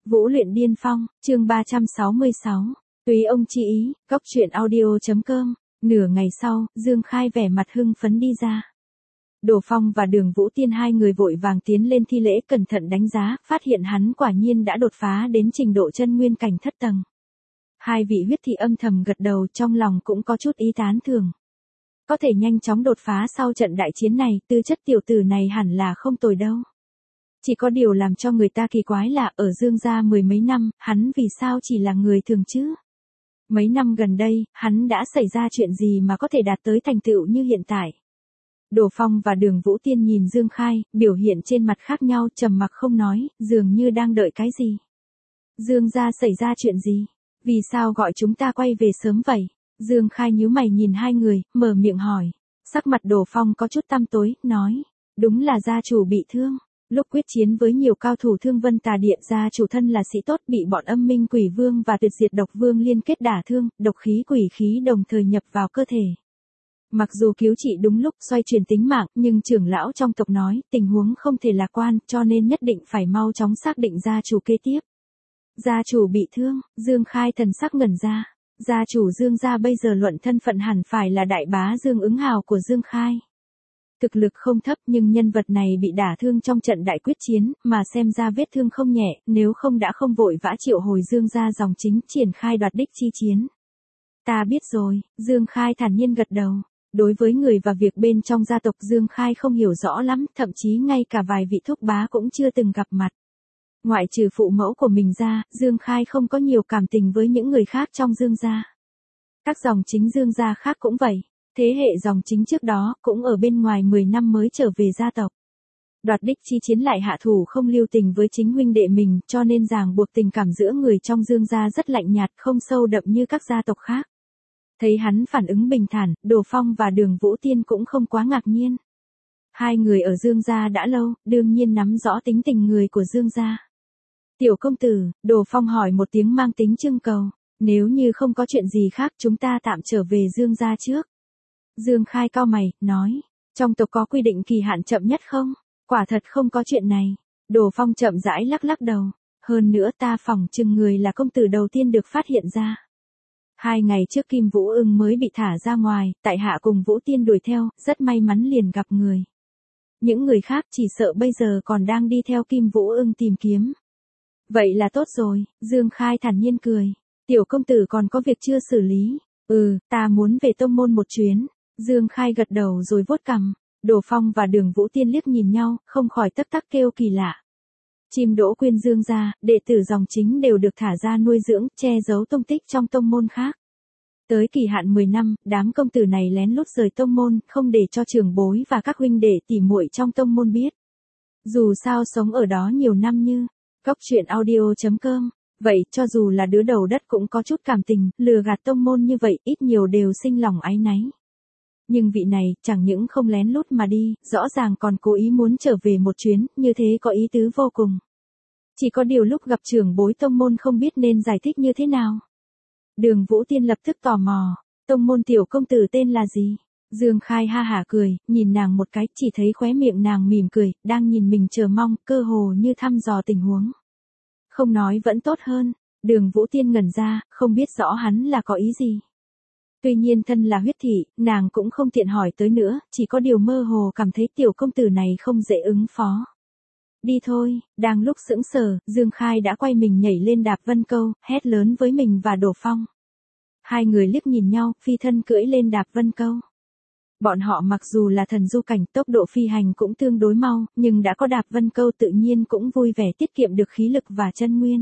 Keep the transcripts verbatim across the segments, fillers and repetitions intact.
Vũ luyện điên phong, chương ba trăm sáu mươi sáu. Tùy ông chi ý, góc truyện audio.com. Nửa ngày sau, Dương Khai vẻ mặt hưng phấn đi ra. Đồ Phong và Đường Vũ Tiên hai người vội vàng tiến lên thi lễ, cẩn thận đánh giá, phát hiện hắn quả nhiên đã đột phá đến trình độ chân nguyên cảnh thất tầng. Hai vị huyết thị âm thầm gật đầu, trong lòng cũng có chút ý tán thưởng. Có thể nhanh chóng đột phá sau trận đại chiến này, tư chất tiểu tử này hẳn là không tồi đâu. Chỉ có điều làm cho người ta kỳ quái là ở Dương gia mười mấy năm, hắn vì sao chỉ là người thường chứ? Mấy năm gần đây, hắn đã xảy ra chuyện gì mà có thể đạt tới thành tựu như hiện tại? Đồ Phong và Đường Vũ Tiên nhìn Dương Khai, biểu hiện trên mặt khác nhau, trầm mặc không nói, dường như đang đợi cái gì. Dương gia xảy ra chuyện gì? Vì sao gọi chúng ta quay về sớm vậy? Dương Khai nhíu mày nhìn hai người, mở miệng hỏi. Sắc mặt Đồ Phong có chút tăm tối, nói. Đúng là gia chủ bị thương. Lúc quyết chiến với nhiều cao thủ Thương Vân Tà Địa, gia chủ thân là sĩ tốt bị bọn Âm Minh Quỷ Vương và Tuyệt Diệt Độc Vương liên kết đả thương, độc khí quỷ khí đồng thời nhập vào cơ thể. Mặc dù cứu trị đúng lúc xoay chuyển tính mạng, nhưng trưởng lão trong tộc nói, tình huống không thể lạc quan, cho nên nhất định phải mau chóng xác định gia chủ kế tiếp. Gia chủ bị thương, Dương Khai thần sắc ngẩn ra. Gia chủ Dương gia bây giờ luận thân phận hẳn phải là đại bá Dương Ứng Hào của Dương Khai. Thực lực không thấp, nhưng nhân vật này bị đả thương trong trận đại quyết chiến, mà xem ra vết thương không nhẹ, nếu không đã không vội vã triệu hồi Dương gia dòng chính triển khai đoạt đích chi chiến. Ta biết rồi, Dương Khai thản nhiên gật đầu. Đối với người và việc bên trong gia tộc Dương Khai không hiểu rõ lắm, thậm chí ngay cả vài vị thúc bá cũng chưa từng gặp mặt. Ngoại trừ phụ mẫu của mình ra, Dương Khai không có nhiều cảm tình với những người khác trong Dương gia. Các dòng chính Dương gia khác cũng vậy. Thế hệ dòng chính trước đó cũng ở bên ngoài mười năm mới trở về gia tộc. Đoạt đích chi chiến lại hạ thủ không lưu tình với chính huynh đệ mình, cho nên ràng buộc tình cảm giữa người trong Dương gia rất lạnh nhạt, không sâu đậm như các gia tộc khác. Thấy hắn phản ứng bình thản, Đồ Phong và Đường Vũ Tiên cũng không quá ngạc nhiên. Hai người ở Dương gia đã lâu, đương nhiên nắm rõ tính tình người của Dương gia. Tiểu công tử, Đồ Phong hỏi một tiếng mang tính trưng cầu. Nếu như không có chuyện gì khác, chúng ta tạm trở về Dương gia trước. Dương Khai cau mày, nói, trong tộc có quy định kỳ hạn chậm nhất không? Quả thật không có chuyện này. Đồ Phong chậm rãi lắc lắc đầu. Hơn nữa ta phỏng chừng người là công tử đầu tiên được phát hiện ra. Hai ngày trước Kim Vũ Ưng mới bị thả ra ngoài, tại hạ cùng Vũ Tiên đuổi theo, rất may mắn liền gặp người. Những người khác chỉ sợ bây giờ còn đang đi theo Kim Vũ Ưng tìm kiếm. Vậy là tốt rồi, Dương Khai thản nhiên cười. Tiểu công tử còn có việc chưa xử lý. Ừ, ta muốn về tông môn một chuyến. Dương Khai gật đầu rồi vuốt cằm. Đồ Phong và Đường Vũ Tiên liếc nhìn nhau, không khỏi tắc tắc kêu kỳ lạ. Chim Đỗ Quyên Dương gia, đệ tử dòng chính đều được thả ra nuôi dưỡng, che giấu tung tích trong tông môn khác. Tới kỳ hạn mười năm, đám công tử này lén lút rời tông môn, không để cho trưởng bối và các huynh đệ tỉ muội trong tông môn biết. Dù sao sống ở đó nhiều năm như, góc truyện audio.com. Vậy, cho dù là đứa đầu đất cũng có chút cảm tình, lừa gạt tông môn như vậy, ít nhiều đều sinh lòng áy náy. Nhưng vị này, chẳng những không lén lút mà đi, rõ ràng còn cố ý muốn trở về một chuyến, như thế có ý tứ vô cùng. Chỉ có điều lúc gặp trưởng bối tông môn không biết nên giải thích như thế nào. Đường Vũ Tiên lập tức tò mò, tông môn tiểu công tử tên là gì? Dương Khai ha hả cười, nhìn nàng một cái, chỉ thấy khóe miệng nàng mỉm cười, đang nhìn mình chờ mong, cơ hồ như thăm dò tình huống. Không nói vẫn tốt hơn. Đường Vũ Tiên ngẩn ra, không biết rõ hắn là có ý gì. Tuy nhiên thân là huyết thị, nàng cũng không tiện hỏi tới nữa, chỉ có điều mơ hồ cảm thấy tiểu công tử này không dễ ứng phó. Đi thôi, đang lúc sững sờ, Dương Khai đã quay mình nhảy lên đạp vân câu, hét lớn với mình và Đồ Phong. Hai người liếc nhìn nhau, phi thân cưỡi lên đạp vân câu. Bọn họ mặc dù là thần du cảnh, tốc độ phi hành cũng tương đối mau, nhưng đã có đạp vân câu tự nhiên cũng vui vẻ tiết kiệm được khí lực và chân nguyên.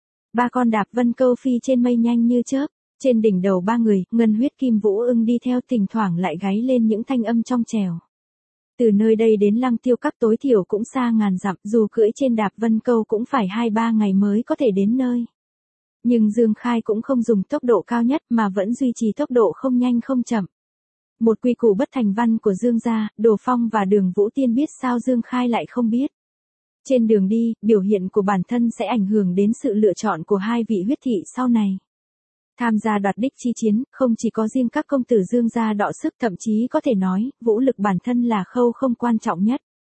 Ba con đạp vân câu phi trên mây nhanh như chớp, trên đỉnh đầu ba người, Ngân Huyết Kim Vũ Ưng đi theo, thỉnh thoảng lại gáy lên những thanh âm trong trẻo. Từ nơi đây đến Lăng Tiêu Các tối thiểu cũng xa ngàn dặm, dù cưỡi trên đạp vân câu cũng phải hai ba ngày mới có thể đến nơi. Nhưng Dương Khai cũng không dùng tốc độ cao nhất mà vẫn duy trì tốc độ không nhanh không chậm. Một quy củ bất thành văn của Dương gia, Đồ Phong và Đường Vũ Tiên biết sao Dương Khai lại không biết. Trên đường đi, biểu hiện của bản thân sẽ ảnh hưởng đến sự lựa chọn của hai vị huyết thị sau này. Tham gia đoạt đích chi chiến, không chỉ có riêng các công tử Dương gia đọ sức, thậm chí có thể nói, vũ lực bản thân là khâu không quan trọng nhất.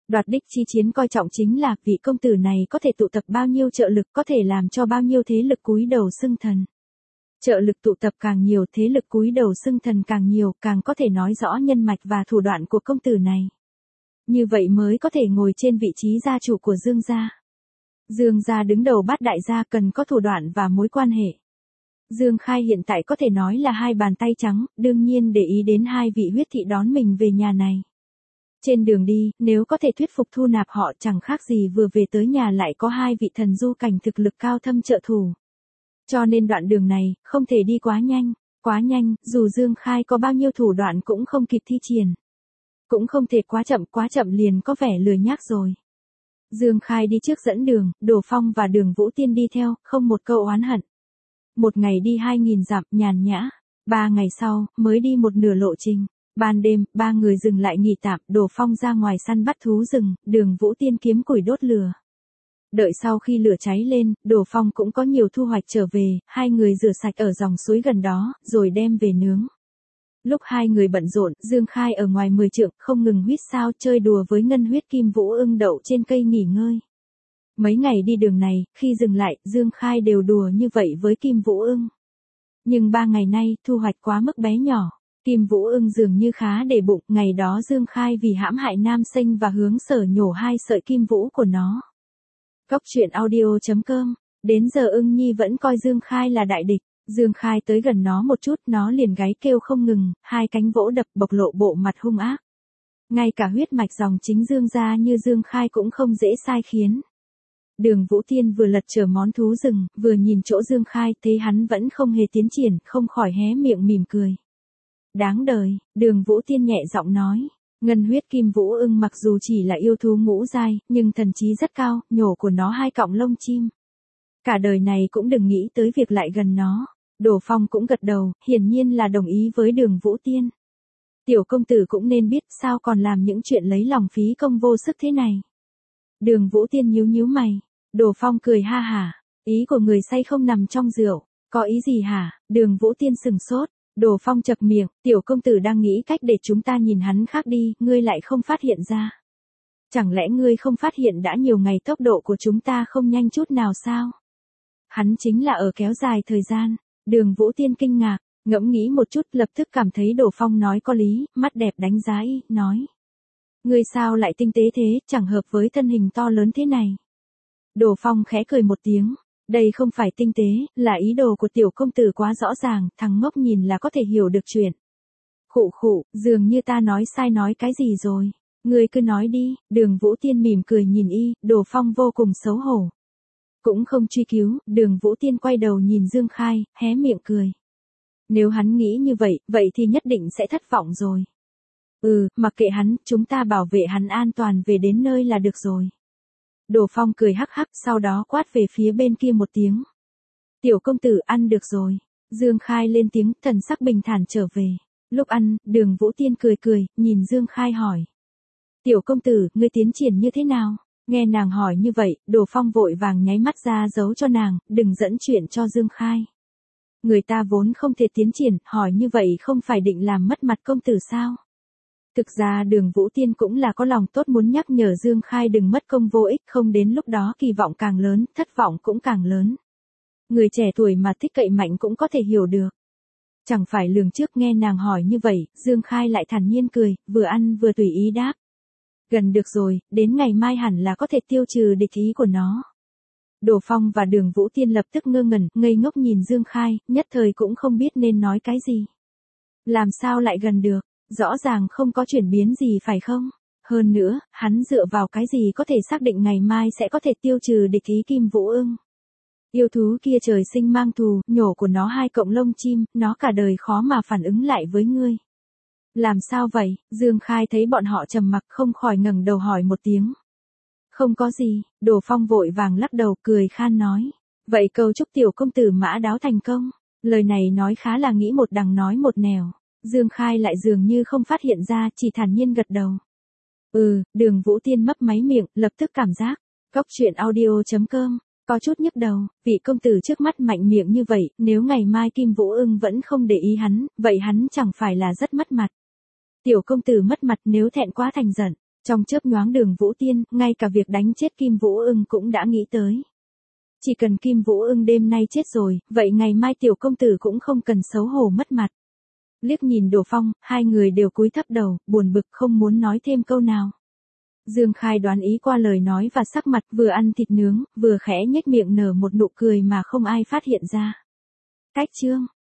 Đoạt đích chi chiến coi trọng chính là vị công tử này có thể tụ tập bao nhiêu trợ lực, có thể làm cho bao nhiêu thế lực cúi đầu xưng thần. Trợ lực tụ tập càng nhiều, thế lực cúi đầu xưng thần càng nhiều, càng có thể nói rõ nhân mạch và thủ đoạn của công tử này. Như vậy mới có thể ngồi trên vị trí gia chủ của Dương gia. Dương gia đứng đầu bát đại gia, cần có thủ đoạn và mối quan hệ. Dương Khai hiện tại có thể nói là hai bàn tay trắng, đương nhiên để ý đến hai vị huyết thị đón mình về nhà này. Trên đường đi, nếu có thể thuyết phục thu nạp họ, chẳng khác gì vừa về tới nhà lại có hai vị thần du cảnh thực lực cao thâm trợ thủ. Cho nên đoạn đường này, không thể đi quá nhanh, quá nhanh, dù Dương Khai có bao nhiêu thủ đoạn cũng không kịp thi triển. Cũng không thể quá chậm, quá chậm liền có vẻ lười nhác rồi. Dương Khai đi trước dẫn đường, Đồ Phong và Đường Vũ Tiên đi theo, không một câu oán hận. Một ngày đi hai nghìn dặm, nhàn nhã. Ba ngày sau, mới đi một nửa lộ trình. Ban đêm, ba người dừng lại nghỉ tạm, Đồ Phong ra ngoài săn bắt thú rừng, Đường Vũ Tiên kiếm củi đốt lửa. Đợi sau khi lửa cháy lên, Đồ Phong cũng có nhiều thu hoạch trở về, hai người rửa sạch ở dòng suối gần đó, rồi đem về nướng. Lúc hai người bận rộn, Dương Khai ở ngoài mười trượng, không ngừng huýt sáo chơi đùa với ngân huyết kim vũ ưng đậu trên cây nghỉ ngơi. Mấy ngày đi đường này, khi dừng lại, Dương Khai đều đùa như vậy với kim vũ ưng. Nhưng ba ngày nay, thu hoạch quá mức bé nhỏ. Kim vũ ưng dường như khá để bụng, ngày đó Dương Khai vì hãm hại Nam Sinh và Hướng Sở nhổ hai sợi kim vũ của nó. Cốc truyện audio chấm com, đến giờ ưng nhi vẫn coi Dương Khai là đại địch. Dương Khai tới gần nó một chút, nó liền gáy kêu không ngừng, hai cánh vỗ đập bộc lộ bộ mặt hung ác. Ngay cả huyết mạch dòng chính Dương gia như Dương Khai cũng không dễ sai khiến. Đường Vũ Tiên vừa lật chờ món thú rừng, vừa nhìn chỗ Dương Khai, thấy hắn vẫn không hề tiến triển, không khỏi hé miệng mỉm cười. Đáng đời, Đường Vũ Tiên nhẹ giọng nói. Ngân huyết kim vũ ưng mặc dù chỉ là yêu thú ngũ giai, nhưng thần trí rất cao, nhổ của nó hai cọng lông chim. Cả đời này cũng đừng nghĩ tới việc lại gần nó. Đồ Phong cũng gật đầu, hiển nhiên là đồng ý với Đường Vũ Tiên. Tiểu công tử cũng nên biết sao còn làm những chuyện lấy lòng phí công vô sức thế này. Đường Vũ Tiên nhíu nhíu mày. Đồ Phong cười ha hả. Ý của người say không nằm trong rượu. Có ý gì hả? Đường Vũ Tiên sừng sốt. Đồ Phong chập miệng, tiểu công tử đang nghĩ cách để chúng ta nhìn hắn khác đi, ngươi lại không phát hiện ra. Chẳng lẽ ngươi không phát hiện đã nhiều ngày tốc độ của chúng ta không nhanh chút nào sao? Hắn chính là ở kéo dài thời gian. Đường Vũ Tiên kinh ngạc, ngẫm nghĩ một chút, lập tức cảm thấy Đồ Phong nói có lý, mắt đẹp đánh giá y, nói. Ngươi sao lại tinh tế thế, chẳng hợp với thân hình to lớn thế này. Đồ Phong khẽ cười một tiếng. Đây không phải tinh tế, là ý đồ của tiểu công tử quá rõ ràng, thằng ngốc nhìn là có thể hiểu được chuyện. Khụ khụ, dường như ta nói sai nói cái gì rồi. Ngươi cứ nói đi, Đường Vũ Tiên mỉm cười nhìn y, Đồ Phong vô cùng xấu hổ. Cũng không truy cứu, Đường Vũ Tiên quay đầu nhìn Dương Khai, hé miệng cười. Nếu hắn nghĩ như vậy, vậy thì nhất định sẽ thất vọng rồi. Ừ, mặc kệ hắn, chúng ta bảo vệ hắn an toàn về đến nơi là được rồi. Đồ Phong cười hắc hắc, sau đó quát về phía bên kia một tiếng. Tiểu công tử ăn được rồi. Dương Khai lên tiếng, thần sắc bình thản trở về. Lúc ăn, Đường Vũ Tiên cười cười, nhìn Dương Khai hỏi. Tiểu công tử, ngươi tiến triển như thế nào? Nghe nàng hỏi như vậy, Đồ Phong vội vàng nháy mắt ra giấu cho nàng, đừng dẫn chuyện cho Dương Khai. Người ta vốn không thể tiến triển, hỏi như vậy không phải định làm mất mặt công tử sao? Thực ra Đường Vũ Tiên cũng là có lòng tốt muốn nhắc nhở Dương Khai đừng mất công vô ích, không đến lúc đó kỳ vọng càng lớn, thất vọng cũng càng lớn. Người trẻ tuổi mà thích cậy mạnh cũng có thể hiểu được. Chẳng phải lường trước nghe nàng hỏi như vậy, Dương Khai lại thản nhiên cười, vừa ăn vừa tùy ý đáp. Gần được rồi, đến ngày mai hẳn là có thể tiêu trừ địch ý của nó. Đồ Phong và Đường Vũ Tiên lập tức ngơ ngẩn, ngây ngốc nhìn Dương Khai, nhất thời cũng không biết nên nói cái gì. Làm sao lại gần được? Rõ ràng không có chuyển biến gì phải không? Hơn nữa, hắn dựa vào cái gì có thể xác định ngày mai sẽ có thể tiêu trừ địch ý kim vũ ưng? Yêu thú kia trời sinh mang thù, nhổ của nó hai cọng lông chim, nó cả đời khó mà phản ứng lại với ngươi. Làm sao vậy? Dương Khai thấy bọn họ trầm mặc không khỏi ngẩng đầu hỏi một tiếng. Không có gì, Đồ Phong vội vàng lắc đầu cười khan nói. Vậy cầu chúc tiểu công tử mã đáo thành công. Lời này nói khá là nghĩ một đằng nói một nẻo. Dương Khai lại dường như không phát hiện ra, chỉ thản nhiên gật đầu. Ừ, Đường Vũ Tiên mấp máy miệng, lập tức cảm giác. Cốc truyện audio chấm com, có chút nhức đầu, vị công tử trước mắt mạnh miệng như vậy, nếu ngày mai Kim Vũ Ưng vẫn không để ý hắn, vậy hắn chẳng phải là rất mất mặt. Tiểu công tử mất mặt nếu thẹn quá thành giận. Trong chớp nhoáng Đường Vũ Tiên, ngay cả việc đánh chết Kim Vũ Ưng cũng đã nghĩ tới. Chỉ cần Kim Vũ Ưng đêm nay chết rồi, vậy ngày mai tiểu công tử cũng không cần xấu hổ mất mặt. Liếc nhìn Đỗ Phong, hai người đều cúi thấp đầu, buồn bực không muốn nói thêm câu nào. Dương Khai đoán ý qua lời nói và sắc mặt, vừa ăn thịt nướng, vừa khẽ nhếch miệng nở một nụ cười mà không ai phát hiện ra. Cách chương